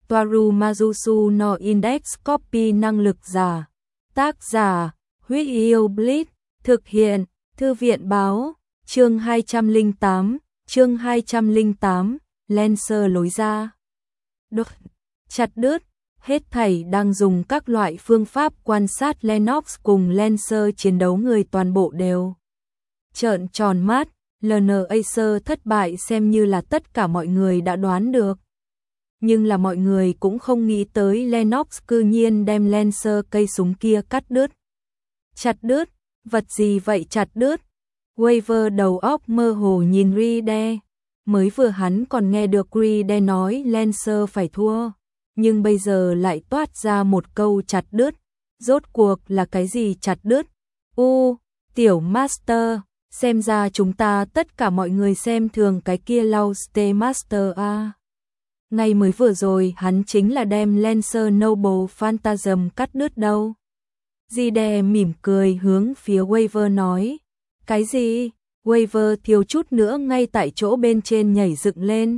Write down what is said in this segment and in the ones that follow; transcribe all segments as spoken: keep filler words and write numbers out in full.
Toaru Majusu no Index Copy năng lực giả. Tác giả, Huyết Yêu Blitz, thực hiện, Thư viện báo, chương hai trăm lẻ tám, chương hai trăm lẻ tám, Lancer lối ra. Đột, chặt đứt, hết thảy đang dùng các loại phương pháp quan sát Lennox cùng Lancer chiến đấu người toàn bộ đều trợn tròn mắt. lờ en Acer thất bại xem như là tất cả mọi người đã đoán được. Nhưng là mọi người cũng không nghĩ tới Lennox cư nhiên đem Lancer cây súng kia cắt đứt. Chặt đứt, vật gì vậy chặt đứt? Waver đầu óc mơ hồ nhìn Ride. Mới vừa hắn còn nghe được Ride nói Lancer phải thua. Nhưng bây giờ lại toát ra một câu chặt đứt. Rốt cuộc là cái gì chặt đứt? U, tiểu Master, xem ra chúng ta tất cả mọi người xem thường cái kia Lost Master a. Ngay mới vừa rồi hắn chính là đem Lancer Noble Phantasm cắt đứt đâu. Ride mỉm cười hướng phía Waver nói. Cái gì? Waver thiếu chút nữa ngay tại chỗ bên trên nhảy dựng lên.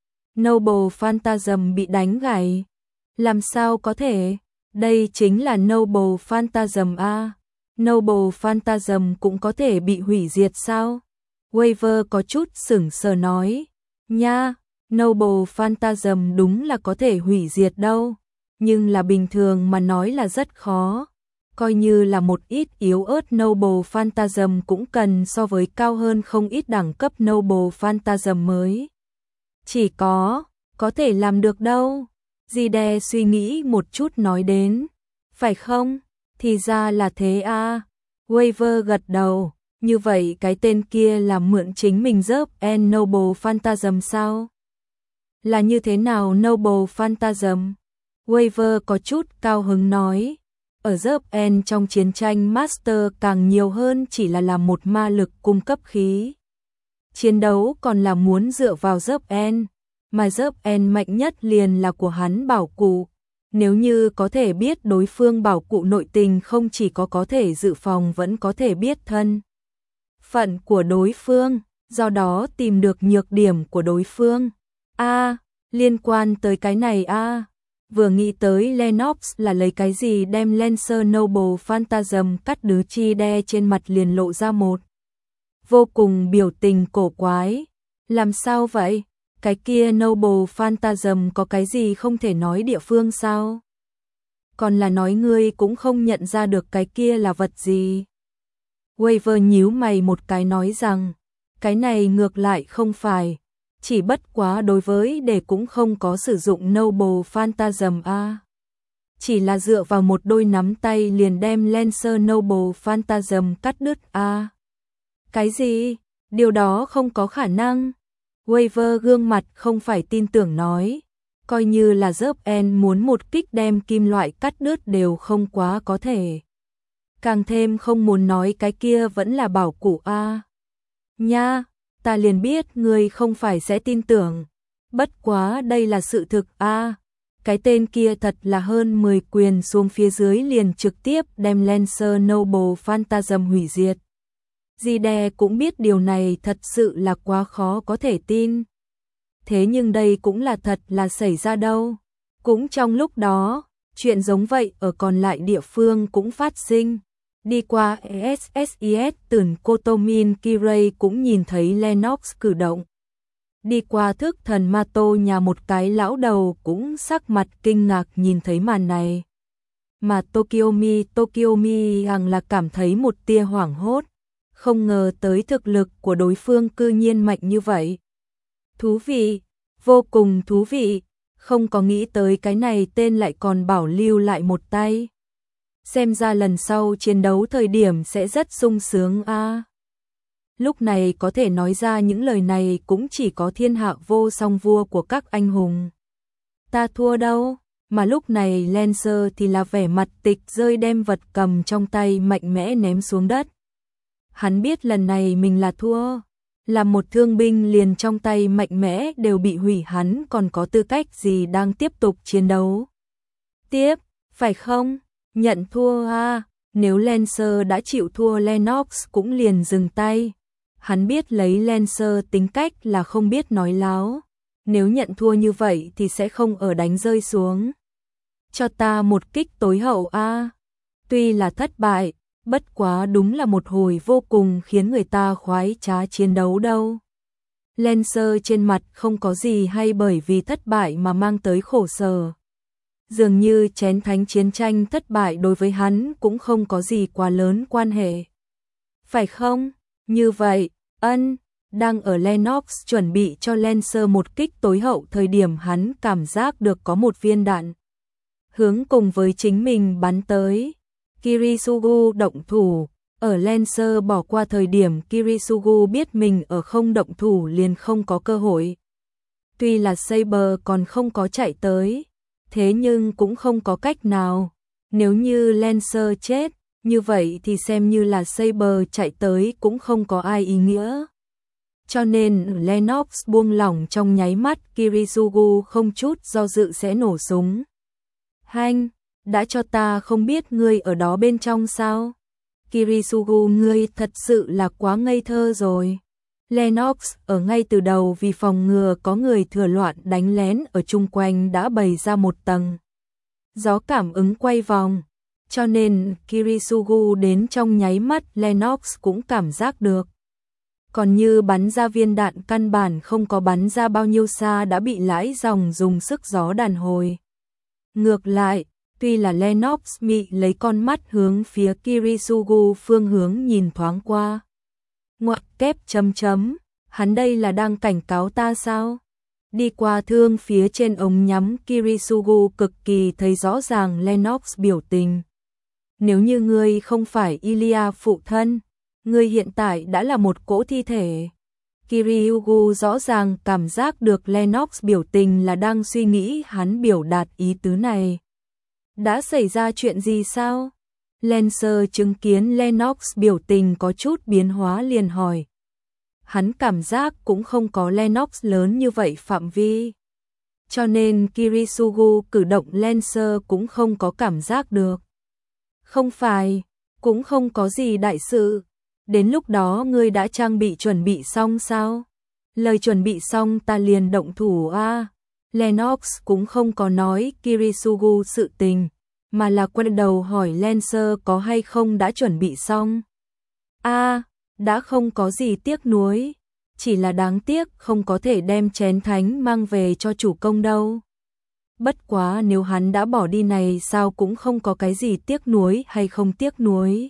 Noble Phantasm bị đánh gãy. Làm sao có thể? Đây chính là Noble Phantasm a. Noble Phantasm cũng có thể bị hủy diệt sao? Waver có chút sững sờ nói. Nha, Noble Phantasm đúng là có thể hủy diệt đâu. Nhưng là bình thường mà nói là rất khó. Coi như là một ít yếu ớt Noble Phantasm cũng cần so với cao hơn không ít đẳng cấp Noble Phantasm mới. Chỉ có, có thể làm được đâu. Ride suy nghĩ một chút nói đến. Phải không? Thì ra là thế a. Waver gật đầu. Như vậy cái tên kia là mượn chính mình dớp en Noble Phantasm sao? Là như thế nào Noble Phantasm? Waver có chút cao hứng nói. Ở dớp en trong chiến tranh Master càng nhiều hơn chỉ là làm một ma lực cung cấp khí. Chiến đấu còn là muốn dựa vào dớp en. Mà dớp en mạnh nhất liền là của hắn bảo cụ. Nếu như có thể biết đối phương bảo cụ nội tình không chỉ có có thể dự phòng vẫn có thể biết thân phận của đối phương, do đó tìm được nhược điểm của đối phương. A, à, liên quan tới cái này a. À. Vừa nghĩ tới Lennox là lấy cái gì đem Lancer Noble Phantasm cắt đứt chi đe trên mặt liền lộ ra một vô cùng biểu tình cổ quái. Làm sao vậy? Cái kia Noble Phantasm có cái gì không thể nói địa phương sao? Còn là nói ngươi cũng không nhận ra được cái kia là vật gì? Waver nhíu mày một cái nói rằng, cái này ngược lại không phải, chỉ bất quá đối với để cũng không có sử dụng Noble Phantasm a. Chỉ là dựa vào một đôi nắm tay liền đem Lancer Noble Phantasm cắt đứt a. Cái gì? Điều đó không có khả năng. Waver gương mặt không phải tin tưởng nói, coi như là dớp en muốn một kích đem kim loại cắt đứt đều không quá có thể. Càng thêm không muốn nói cái kia vẫn là bảo cụ a. Nha, ta liền biết người không phải sẽ tin tưởng. Bất quá đây là sự thực a. Cái tên kia thật là hơn mười quyền xuống phía dưới liền trực tiếp đem Lancer Noble Phantasm hủy diệt. Ride cũng biết điều này thật sự là quá khó có thể tin. Thế nhưng đây cũng là thật là xảy ra đâu. Cũng trong lúc đó, chuyện giống vậy ở còn lại địa phương cũng phát sinh. Đi qua ét ét i ét Tửn Kotomin Kirei cũng nhìn thấy Lennox cử động. Đi qua thức thần Mato nhà một cái lão đầu cũng sắc mặt kinh ngạc nhìn thấy màn này. Mà Tokyomi Tokyomi hằng là cảm thấy một tia hoảng hốt. Không ngờ tới thực lực của đối phương cư nhiên mạnh như vậy. Thú vị, vô cùng thú vị, không có nghĩ tới cái này tên lại còn bảo lưu lại một tay. Xem ra lần sau chiến đấu thời điểm sẽ rất sung sướng a. À. Lúc này có thể nói ra những lời này cũng chỉ có thiên hạ vô song vua của các anh hùng. Ta thua đâu, mà lúc này Lancer thì là vẻ mặt tịch rơi đem vật cầm trong tay mạnh mẽ ném xuống đất. Hắn biết lần này mình là thua, là một thương binh liền trong tay mạnh mẽ đều bị hủy hắn còn có tư cách gì đang tiếp tục chiến đấu. Tiếp, phải không? Nhận thua à, nếu Lancer đã chịu thua Lennox cũng liền dừng tay. Hắn biết lấy Lancer tính cách là không biết nói láo, nếu nhận thua như vậy thì sẽ không ở đánh rơi xuống. Cho ta một kích tối hậu a. Tuy là thất bại, bất quá đúng là một hồi vô cùng khiến người ta khoái trá chiến đấu đâu. Lancer trên mặt không có gì hay bởi vì thất bại mà mang tới khổ sở. Dường như chén thánh chiến tranh thất bại đối với hắn cũng không có gì quá lớn quan hệ. Phải không? Như vậy, ân, đang ở Lennox chuẩn bị cho Lancer một kích tối hậu thời điểm hắn cảm giác được có một viên đạn hướng cùng với chính mình bắn tới. Kirisugu động thủ, ở Lancer bỏ qua thời điểm Kirisugu biết mình ở không động thủ liền không có cơ hội. Tuy là Saber còn không có chạy tới, thế nhưng cũng không có cách nào. Nếu như Lancer chết, như vậy thì xem như là Saber chạy tới cũng không có ai ý nghĩa. Cho nên Lennox buông lỏng trong nháy mắt Kirisugu không chút do dự sẽ nổ súng. Hanh, đã cho ta không biết ngươi ở đó bên trong sao? Kirisugu, ngươi thật sự là quá ngây thơ rồi. Lennox ở ngay từ đầu vì phòng ngừa có người thừa loạn đánh lén ở chung quanh đã bày ra một tầng gió cảm ứng quay vòng, cho nên Kirisugu đến trong nháy mắt Lennox cũng cảm giác được. Còn như bắn ra viên đạn căn bản không có bắn ra bao nhiêu xa đã bị lãi dòng dùng sức gió đàn hồi. Ngược lại, tuy là Lennox mị lấy con mắt hướng phía Kirisugu phương hướng nhìn thoáng qua. Ngoặc kép chấm chấm, hắn đây là đang cảnh cáo ta sao? Đi qua thương phía trên ống nhắm Kirisugu cực kỳ thấy rõ ràng Lennox biểu tình. Nếu như ngươi không phải Ilya phụ thân, ngươi hiện tại đã là một cỗ thi thể. Kirisugu rõ ràng cảm giác được Lennox biểu tình là đang suy nghĩ hắn biểu đạt ý tứ này. Đã xảy ra chuyện gì sao? Lancer chứng kiến Lennox biểu tình có chút biến hóa liền hỏi. Hắn cảm giác cũng không có Lennox lớn như vậy phạm vi. Cho nên Kirisugu cử động Lancer cũng không có cảm giác được. Không phải, cũng không có gì đại sự. Đến lúc đó ngươi đã trang bị chuẩn bị xong sao? Lời chuẩn bị xong ta liền động thủ a. À, Lennox cũng không có nói Kirisugu sự tình, mà là quay đầu hỏi Lancer có hay không đã chuẩn bị xong. A, à, đã không có gì tiếc nuối, chỉ là đáng tiếc không có thể đem chén thánh mang về cho chủ công đâu. Bất quá nếu hắn đã bỏ đi này sao cũng không có cái gì tiếc nuối hay không tiếc nuối.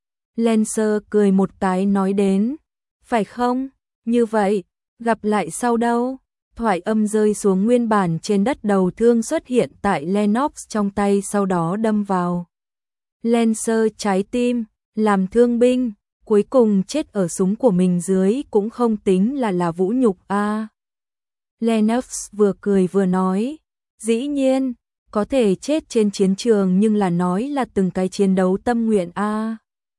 Lancer cười một cái nói đến, phải không? Như vậy, gặp lại sau đâu? Thoại âm rơi xuống nguyên bản trên đất, đầu thương xuất hiện tại Lennox trong tay sau đó đâm vào Lancer trái tim, làm thương binh, cuối cùng chết ở súng của mình dưới cũng không tính là là vũ nhục a. À, Lennox vừa cười vừa nói, dĩ nhiên, có thể chết trên chiến trường nhưng là nói là từng cái chiến đấu tâm nguyện a. À,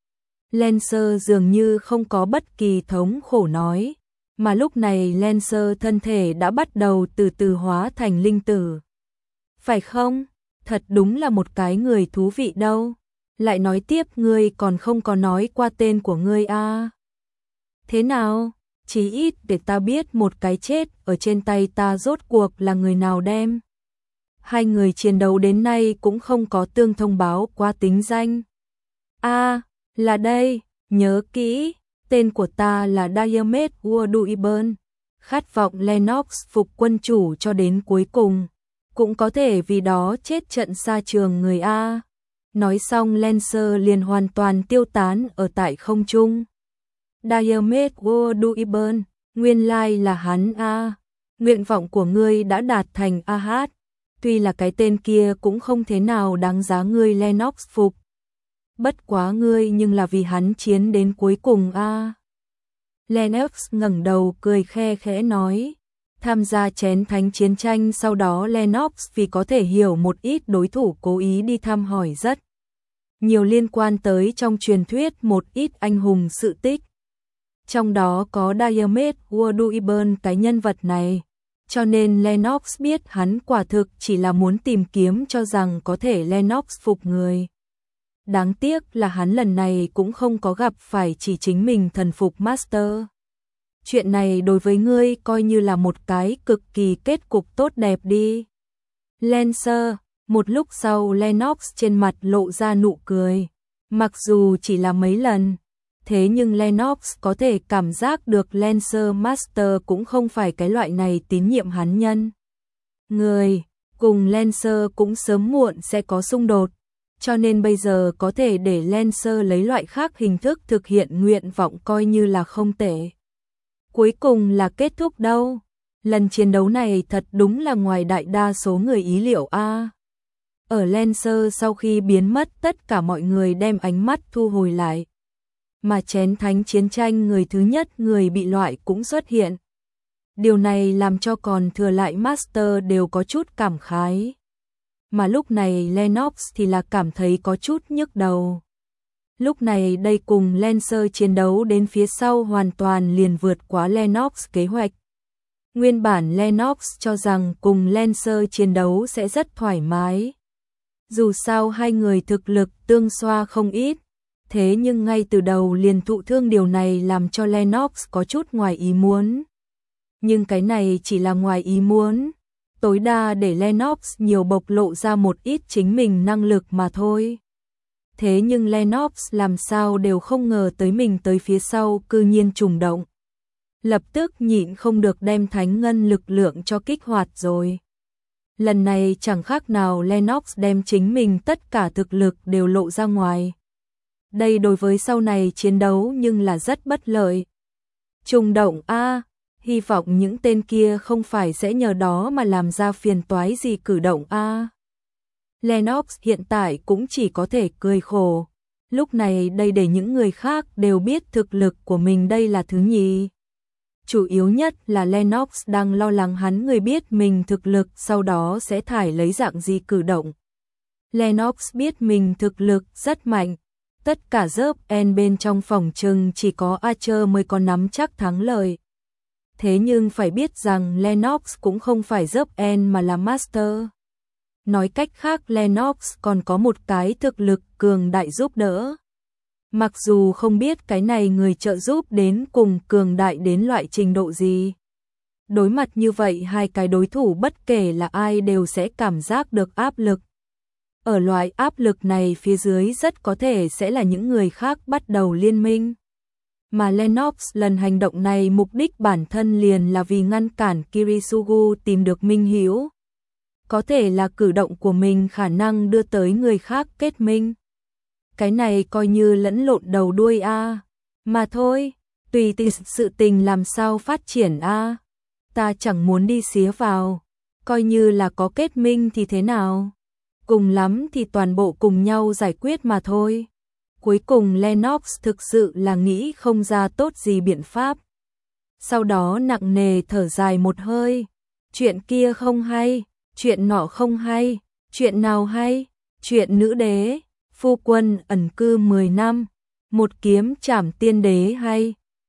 Lancer dường như không có bất kỳ thống khổ nói, mà lúc này Lancer thân thể đã bắt đầu từ từ hóa thành linh tử. Phải không? Thật đúng là một cái người thú vị đâu. Lại nói tiếp, ngươi còn không có nói qua tên của ngươi a. À, thế nào? Chí ít để ta biết một cái chết ở trên tay ta rốt cuộc là người nào đem. Hai người chiến đấu đến nay cũng không có tương thông báo qua tính danh. A, à, là đây, nhớ kỹ, tên của ta là Diomed Warduiburn. Khát vọng Lennox phục quân chủ cho đến cuối cùng, cũng có thể vì đó chết trận xa trường người a. Nói xong Lancer liền hoàn toàn tiêu tán ở tại không trung. Diomed Warduiburn, nguyên lai là hắn a. Nguyện vọng của ngươi đã đạt thành a hát. Tuy là cái tên kia cũng không thế nào đáng giá ngươi Lennox phục. Bất quá ngươi nhưng là vì hắn chiến đến cuối cùng a. À, Lennox ngẩng đầu cười khe khẽ nói, tham gia chén thánh chiến tranh sau đó Lennox vì có thể hiểu một ít đối thủ cố ý đi thăm hỏi rất nhiều liên quan tới trong truyền thuyết một ít anh hùng sự tích. Trong đó có Diomed Warduiburn cái nhân vật này, cho nên Lennox biết hắn quả thực chỉ là muốn tìm kiếm cho rằng có thể Lennox phục người. Đáng tiếc là hắn lần này cũng không có gặp phải chỉ chính mình thần phục Master. chuyện này đối với ngươi coi như là một cái cực kỳ kết cục tốt đẹp đi. Lancer, một lúc sau Lennox trên mặt lộ ra nụ cười. Mặc dù chỉ là mấy lần, thế nhưng Lennox có thể cảm giác được Lancer Master cũng không phải cái loại này tín nhiệm hắn nhân. Người, cùng Lancer cũng sớm muộn sẽ có xung đột, cho nên bây giờ có thể để Lancer lấy loại khác hình thức thực hiện nguyện vọng coi như là không tệ. Cuối cùng là kết thúc đâu? Lần chiến đấu này thật đúng là ngoài đại đa số người ý liệu a. Ở Lancer sau khi biến mất, tất cả mọi người đem ánh mắt thu hồi lại. Mà chén thánh chiến tranh người thứ nhất người bị loại cũng xuất hiện. Điều này làm cho còn thừa lại Master đều có chút cảm khái. Mà lúc này Lennox thì là cảm thấy có chút nhức đầu. Lúc này đây cùng Lancer chiến đấu đến phía sau hoàn toàn liền vượt quá Lennox kế hoạch. Nguyên bản Lennox cho rằng cùng Lancer chiến đấu sẽ rất thoải mái. Dù sao hai người thực lực tương xoa không ít, thế nhưng ngay từ đầu liền thụ thương, điều này làm cho Lennox có chút ngoài ý muốn. Nhưng cái này chỉ là ngoài ý muốn, tối đa để Lennox nhiều bộc lộ ra một ít chính mình năng lực mà thôi. Thế nhưng Lennox làm sao đều không ngờ tới mình tới phía sau cư nhiên trùng động. Lập tức nhịn không được đem thánh ngân lực lượng cho kích hoạt rồi. Lần này chẳng khác nào Lennox đem chính mình tất cả thực lực đều lộ ra ngoài. Đây đối với sau này chiến đấu nhưng là rất bất lợi. Trùng động a, hy vọng những tên kia không phải sẽ nhờ đó mà làm ra phiền toái gì cử động a. Lennox hiện tại cũng chỉ có thể cười khổ. Lúc này đây để những người khác đều biết thực lực của mình đây là thứ nhì. Chủ yếu nhất là Lennox đang lo lắng hắn người biết mình thực lực sau đó sẽ thải lấy dạng gì cử động. Lennox biết mình thực lực rất mạnh, tất cả dớp en bên trong phòng trừng chỉ có Archer mới có nắm chắc thắng lợi. Thế nhưng phải biết rằng Lennox cũng không phải dớp en mà là Master. Nói cách khác Lennox còn có một cái thực lực cường đại giúp đỡ. Mặc dù không biết cái này người trợ giúp đến cùng cường đại đến loại trình độ gì. Đối mặt như vậy hai cái đối thủ bất kể là ai đều sẽ cảm giác được áp lực. Ở loại áp lực này phía dưới rất có thể sẽ là những người khác bắt đầu liên minh. Mà Lennox lần hành động này mục đích bản thân liền là vì ngăn cản Kirisugu tìm được minh hữu. Có thể là cử động của mình khả năng đưa tới người khác kết minh. Cái này coi như lẫn lộn đầu đuôi a. Mà thôi, tùy tình sự tình làm sao phát triển a. Ta chẳng muốn đi xía vào, coi như là có kết minh thì thế nào. Cùng lắm thì toàn bộ cùng nhau giải quyết mà thôi. Cuối cùng Lennox thực sự là nghĩ không ra tốt gì biện pháp. Sau đó nặng nề thở dài một hơi. Chuyện kia không hay, chuyện nọ không hay, chuyện nào hay, chuyện nữ đế, phu quân ẩn cư mười năm, một kiếm trảm tiên đế hay,